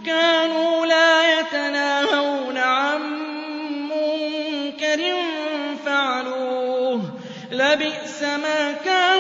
كَانُوا لَا يَتَنَاهَوْنَ عَن مُّنكَرٍ فَعَلُوهُ ۚ لَبِئْسَ مَا كَانُوا